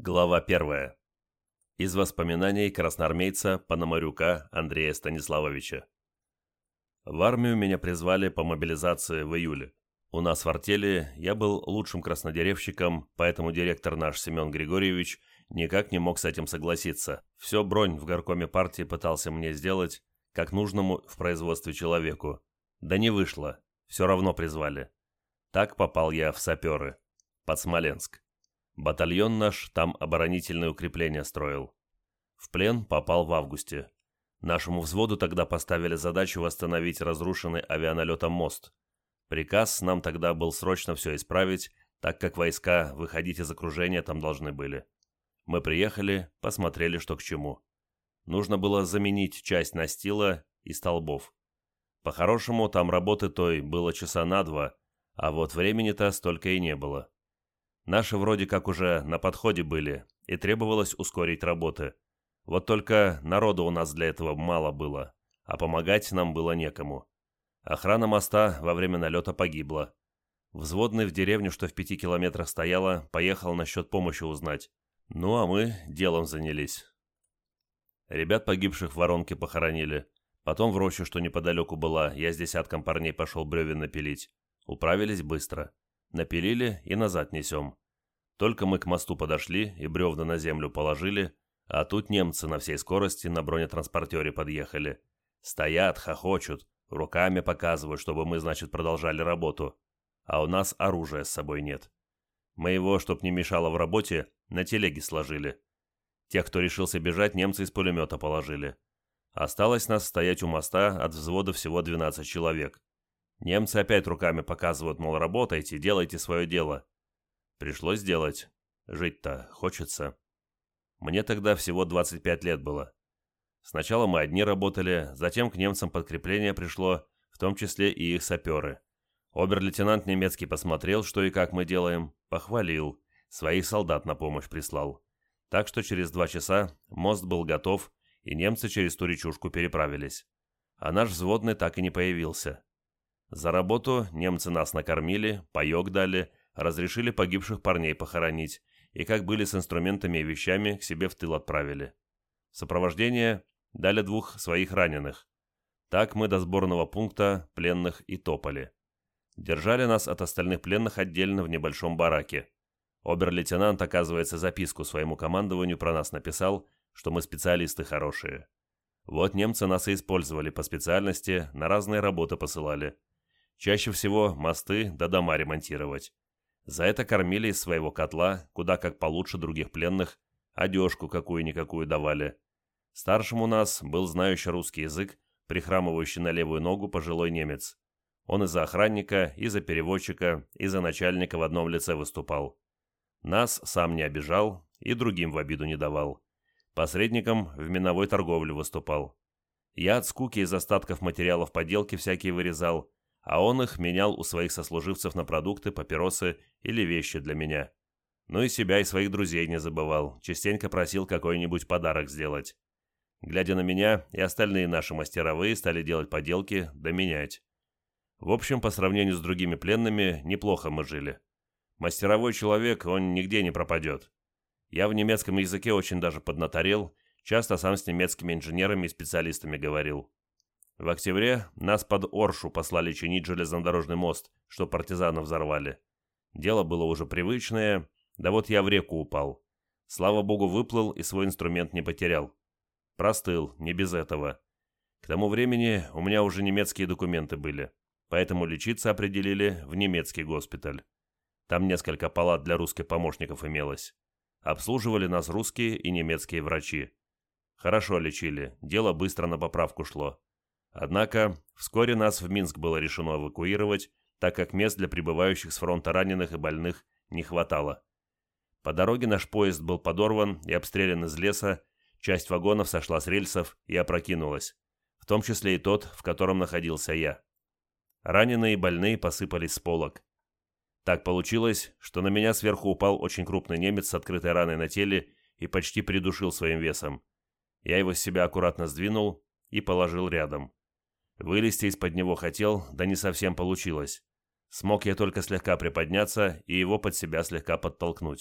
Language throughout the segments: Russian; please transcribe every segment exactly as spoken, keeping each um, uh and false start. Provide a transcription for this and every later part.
Глава первая. Из воспоминаний красноармейца Пономарюка Андрея Станиславовича. В армию меня призвали по мобилизации в июле. У нас в артели я был лучшим краснодеревщиком, поэтому директор наш Семен Григорьевич никак не мог с этим согласиться. Все бронь в горкоме партии пытался мне сделать, как нужному в производстве человеку. Да не вышло, все равно призвали. Так попал я в саперы, под Смоленск. Батальон наш там оборонительные укрепления строил. В плен попал в августе. Нашему взводу тогда поставили задачу восстановить разрушенный авианалетом мост. Приказ нам тогда был срочно все исправить, так как войска выходить из окружения там должны были. Мы приехали, посмотрели, что к чему. Нужно было заменить часть настила и столбов. По-хорошему, там работы той было часа на два, а вот времени-то столько и не было. Наши вроде как уже на подходе были, и требовалось ускорить работы. Вот только народу у нас для этого мало было, а помогать нам было некому. Охрана моста во время налета погибла. Взводный в деревню, что в пяти километрах стояла, поехал насчет помощи узнать. Ну а мы делом занялись. Ребят погибших в воронке похоронили. Потом в рощу, что неподалеку была, я с десятком парней пошел бревен напилить. Управились быстро. Напилили и назад несем. Только мы к мосту подошли и бревна на землю положили, а тут немцы на всей скорости на бронетранспортере подъехали. Стоят, хохочут, руками показывают, чтобы мы, значит, продолжали работу. А у нас оружия с собой нет. Мы его, чтоб не мешало в работе, на телеге сложили. Тех, кто решился бежать, немцы из пулемета положили. Осталось нас стоять у моста от взвода всего двенадцать человек. Немцы опять руками показывают, мол, работайте, делайте свое дело. Пришлось делать. Жить-то хочется. Мне тогда всего двадцать пять лет было. Сначала мы одни работали, затем к немцам подкрепление пришло, в том числе и их саперы. Обер-лейтенант немецкий посмотрел, что и как мы делаем, похвалил, своих солдат на помощь прислал. Так что через два часа мост был готов, и немцы через ту речушку переправились. А наш взводный так и не появился. За работу немцы нас накормили, паёк дали, разрешили погибших парней похоронить, и как были с инструментами и вещами, к себе в тыл отправили. В сопровождение дали двух своих раненых. Так мы до сборного пункта пленных и топали. Держали нас от остальных пленных отдельно в небольшом бараке. Обер-лейтенант, оказывается, записку своему командованию про нас написал, что мы специалисты хорошие. Вот немцы нас и использовали по специальности, на разные работы посылали. Чаще всего мосты да дома ремонтировать. За это кормили из своего котла, куда как получше других пленных, одежку какую-никакую давали. Старшим у нас был знающий русский язык, прихрамывающий на левую ногу пожилой немец. Он и за охранника, и за переводчика, и за начальника в одном лице выступал. Нас сам не обижал и другим в обиду не давал. Посредником в миновой торговле выступал. Я от скуки из остатков материалов поделки всякие вырезал, а он их менял у своих сослуживцев на продукты, папиросы или вещи для меня. Ну и себя и своих друзей не забывал, частенько просил какой-нибудь подарок сделать. Глядя на меня, и остальные наши мастеровые стали делать поделки, да менять. В общем, по сравнению с другими пленными, неплохо мы жили. Мастеровой человек, он нигде не пропадет. Я в немецком языке очень даже поднаторел, часто сам с немецкими инженерами и специалистами говорил. В октябре нас под Оршу послали чинить железнодорожный мост, что партизанов взорвали. Дело было уже привычное, да вот я в реку упал. Слава богу, выплыл и свой инструмент не потерял. Простыл, не без этого. К тому времени у меня уже немецкие документы были, поэтому лечиться определили в немецкий госпиталь. Там несколько палат для русских помощников имелось. Обслуживали нас русские и немецкие врачи. Хорошо лечили, дело быстро на поправку шло. Однако, вскоре нас в Минск было решено эвакуировать, так как мест для прибывающих с фронта раненых и больных не хватало. По дороге наш поезд был подорван и обстрелян из леса, часть вагонов сошла с рельсов и опрокинулась, в том числе и тот, в котором находился я. Раненые и больные посыпались с полок. Так получилось, что на меня сверху упал очень крупный немец с открытой раной на теле и почти придушил своим весом. Я его с себя аккуратно сдвинул и положил рядом. Вылезти из-под него хотел, да не совсем получилось. Смог я только слегка приподняться и его под себя слегка подтолкнуть.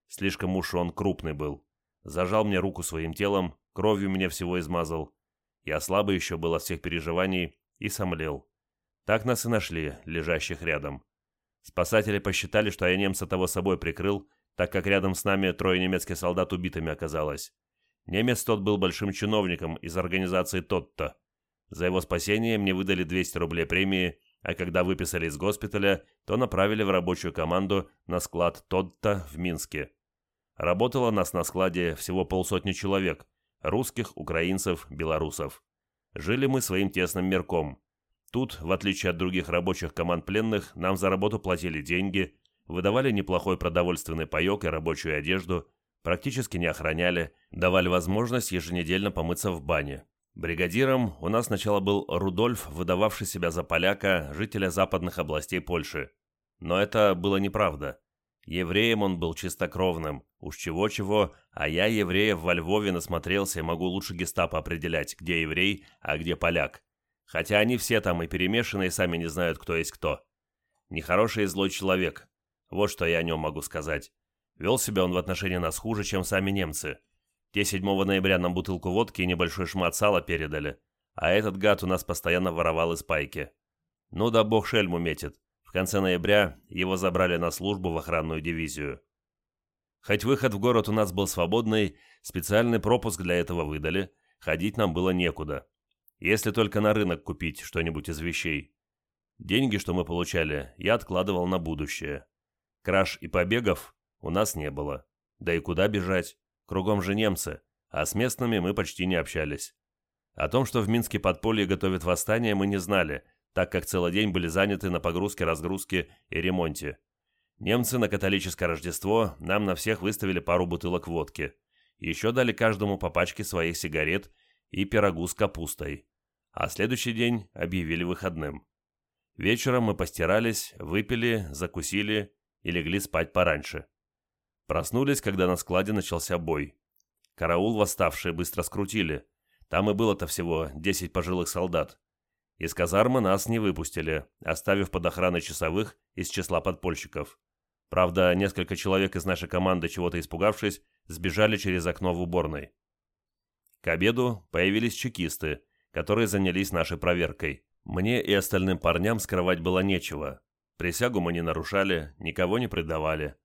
Слишком уж он крупный был. Зажал мне руку своим телом, кровью меня всего измазал. Я слабый еще был от всех переживаний и сомлел. Так нас и нашли, лежащих рядом. Спасатели посчитали, что я немца того собой прикрыл, так как рядом с нами трое немецких солдат убитыми оказалось. Немец тот был большим чиновником из организации Тотто. За его спасение мне выдали двести рублей премии, а когда выписали из госпиталя, то направили в рабочую команду на склад Тотто в Минске. Работало нас на складе всего полсотни человек – русских, украинцев, белорусов. Жили мы своим тесным мирком. Тут, в отличие от других рабочих команд пленных, нам за работу платили деньги, выдавали неплохой продовольственный паёк и рабочую одежду, практически не охраняли, давали возможность еженедельно помыться в бане. Бригадиром у нас сначала был Рудольф, выдававший себя за поляка, жителя западных областей Польши. Но это было неправда. Евреем он был чистокровным, уж чего-чего, а я евреев во Львове насмотрелся и могу лучше гестапо определять, где еврей, а где поляк. Хотя они все там и перемешаны, и сами не знают, кто есть кто. Нехороший и злой человек. Вот что я о нем могу сказать. Вел себя он в отношении нас хуже, чем сами немцы. Те седьмого ноября нам бутылку водки и небольшой шмат сала передали, а этот гад у нас постоянно воровал из пайки. Ну да бог шельму метит. В конце ноября его забрали на службу в охранную дивизию. Хоть выход в город у нас был свободный, специальный пропуск для этого выдали, ходить нам было некуда. Если только на рынок купить что-нибудь из вещей. Деньги, что мы получали, я откладывал на будущее. Краж и побегов у нас не было. Да и куда бежать? Кругом же немцы, а с местными мы почти не общались. О том, что в Минске подполье готовит восстание, мы не знали, так как целый день были заняты на погрузке, разгрузке и ремонте. Немцы на католическое Рождество нам на всех выставили пару бутылок водки. Еще дали каждому по пачке своих сигарет и пирогу с капустой. А следующий день объявили выходным. Вечером мы постирались, выпили, закусили и легли спать пораньше. Проснулись, когда на складе начался бой. Караул восставшие быстро скрутили. Там и было-то всего десять пожилых солдат. Из казармы нас не выпустили, оставив под охраной часовых из числа подпольщиков. Правда, несколько человек из нашей команды, чего-то испугавшись, сбежали через окно в уборной. К обеду появились чекисты, которые занялись нашей проверкой. Мне и остальным парням скрывать было нечего. Присягу мы не нарушали, никого не предавали.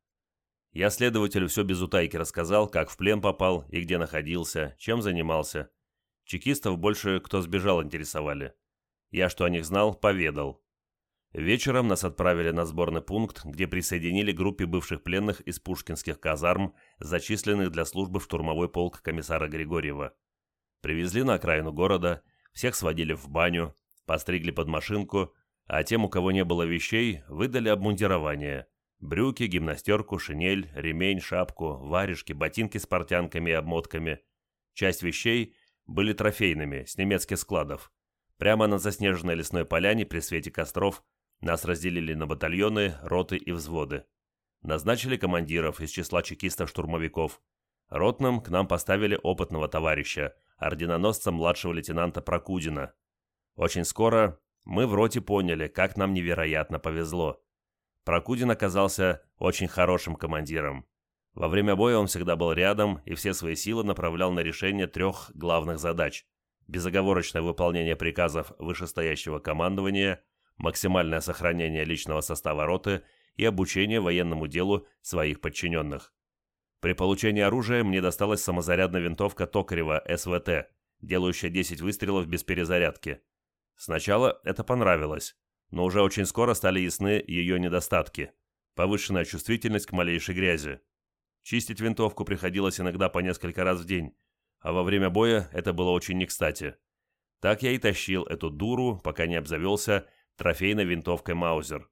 Я следователю все без утайки рассказал, как в плен попал и где находился, чем занимался. Чекистов больше кто сбежал интересовали. Я, что о них знал, поведал. Вечером нас отправили на сборный пункт, где присоединили к группе бывших пленных из пушкинских казарм, зачисленных для службы в штурмовой полк комиссара Григорьева. Привезли на окраину города, всех сводили в баню, постригли под машинку, а тем, у кого не было вещей, выдали обмундирование. Брюки, гимнастерку, шинель, ремень, шапку, варежки, ботинки с портянками и обмотками. Часть вещей были трофейными, с немецких складов. Прямо на заснеженной лесной поляне при свете костров нас разделили на батальоны, роты и взводы. Назначили командиров из числа чекистов-штурмовиков. Ротным к нам поставили опытного товарища, орденоносца младшего лейтенанта Прокудина. Очень скоро мы в роте поняли, как нам невероятно повезло. Прокудин оказался очень хорошим командиром. Во время боя он всегда был рядом и все свои силы направлял на решение трех главных задач: безоговорочное выполнение приказов вышестоящего командования, максимальное сохранение личного состава роты и обучение военному делу своих подчиненных. При получении оружия мне досталась самозарядная винтовка Токарева эс вэ тэ, делающая десять выстрелов без перезарядки. Сначала это понравилось, но уже очень скоро стали ясны ее недостатки. Повышенная чувствительность к малейшей грязи. Чистить винтовку приходилось иногда по несколько раз в день, а во время боя это было очень не кстати. Так я и тащил эту дуру, пока не обзавелся трофейной винтовкой Маузер.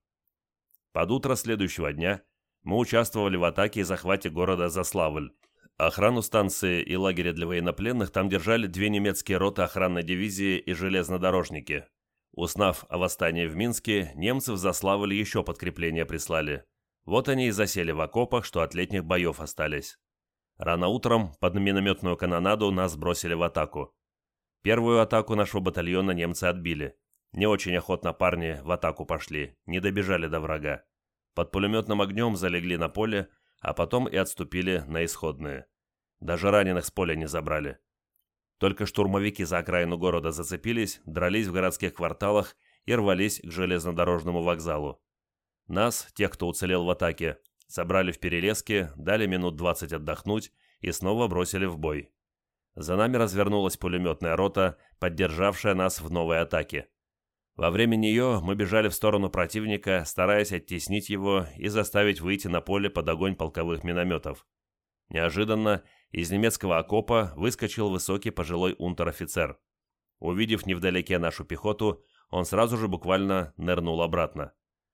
Под утро следующего дня мы участвовали в атаке и захвате города Заславль. Охрану станции и лагеря для военнопленных там держали две немецкие роты охранной дивизии и железнодорожники. Узнав о восстании в Минске, немцы в Заславль еще подкрепление прислали. Вот они и засели в окопах, что от летних боев остались. Рано утром под минометную канонаду нас бросили в атаку. Первую атаку нашего батальона немцы отбили. Не очень охотно парни в атаку пошли, не добежали до врага. Под пулеметным огнем залегли на поле, а потом и отступили на исходные. Даже раненых с поля не забрали. Только штурмовики за окраину города зацепились, дрались в городских кварталах и рвались к железнодорожному вокзалу. Нас, тех, кто уцелел в атаке, собрали в перелеске, дали минут двадцать отдохнуть и снова бросили в бой. За нами развернулась пулеметная рота, поддержавшая нас в новой атаке. Во время нее мы бежали в сторону противника, стараясь оттеснить его и заставить выйти на поле под огонь полковых минометов. Неожиданно из немецкого окопа выскочил высокий пожилой унтер-офицер. Увидев невдалеке нашу пехоту, он сразу же буквально нырнул обратно.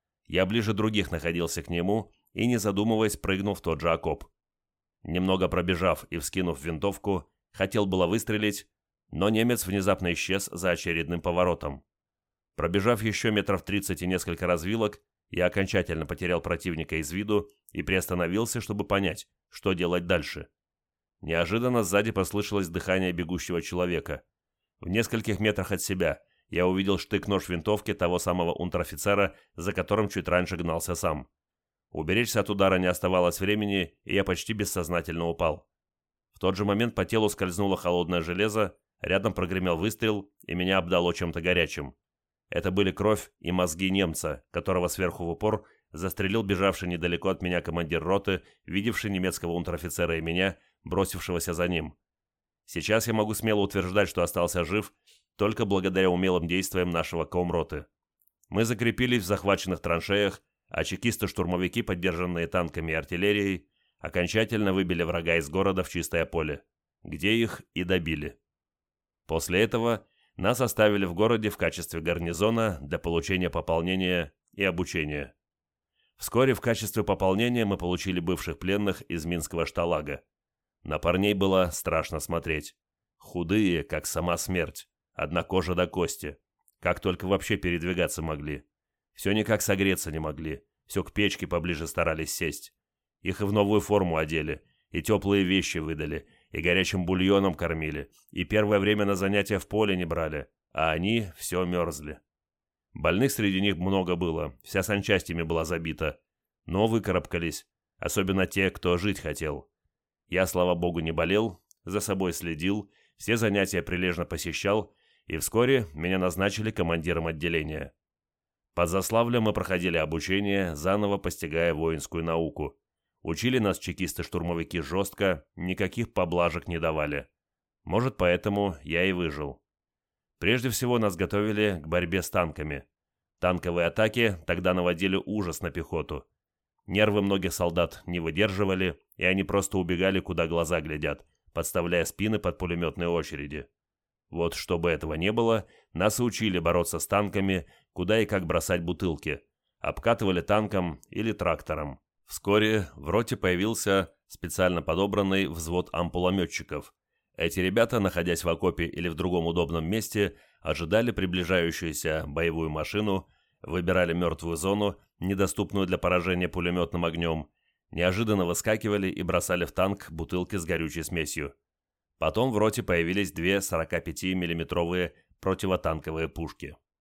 Я ближе других находился к нему и, не задумываясь, прыгнул в тот же окоп. Немного пробежав и вскинув винтовку, хотел было выстрелить, но немец внезапно исчез за очередным поворотом. Пробежав еще метров тридцать и несколько развилок, я окончательно потерял противника из виду и приостановился, чтобы понять, что делать дальше. Неожиданно сзади послышалось дыхание бегущего человека. В нескольких метрах от себя я увидел штык-нож винтовки того самого унтер-офицера, за которым чуть раньше гнался сам. Уберечься от удара не оставалось времени, и я почти бессознательно упал. В тот же момент по телу скользнуло холодное железо, рядом прогремел выстрел, и меня обдало чем-то горячим. Это были кровь и мозги немца, которого сверху в упор застрелил бежавший недалеко от меня командир роты, видевший немецкого унтер-офицера и меня, бросившегося за ним. Сейчас я могу смело утверждать, что остался жив только благодаря умелым действиям нашего комроты. Мы закрепились в захваченных траншеях, а чекисты-штурмовики, поддержанные танками и артиллерией, окончательно выбили врага из города в чистое поле, где их и добили. После этого нас оставили в городе в качестве гарнизона для получения пополнения и обучения. Вскоре в качестве пополнения мы получили бывших пленных из Минского шталага. На парней было страшно смотреть. Худые, как сама смерть, одна кожа до кости. Как только вообще передвигаться могли. Все никак согреться не могли, все к печке поближе старались сесть. Их и в новую форму одели, и теплые вещи выдали, и горячим бульоном кормили, и первое время на занятия в поле не брали, а они все мерзли. Больных среди них много было, вся санчасть ими была забита, но выкарабкались, особенно те, кто жить хотел. Я, слава богу, не болел, за собой следил, все занятия прилежно посещал, и вскоре меня назначили командиром отделения. Под Заславлем мы проходили обучение, заново постигая воинскую науку. Учили нас чекисты-штурмовики жестко, никаких поблажек не давали. Может, поэтому я и выжил. Прежде всего нас готовили к борьбе с танками. Танковые атаки тогда наводили ужас на пехоту. Нервы многих солдат не выдерживали, и они просто убегали, куда глаза глядят, подставляя спины под пулеметные очереди. Вот чтобы этого не было, нас и учили бороться с танками, куда и как бросать бутылки. Обкатывали танком или трактором. Вскоре в роте появился специально подобранный взвод ампулометчиков. Эти ребята, находясь в окопе или в другом удобном месте, ожидали приближающуюся боевую машину, выбирали мертвую зону, недоступную для поражения пулеметным огнем, неожиданно выскакивали и бросали в танк бутылки с горючей смесью. Потом в роте появились две сорокапятимиллиметровые противотанковые пушки.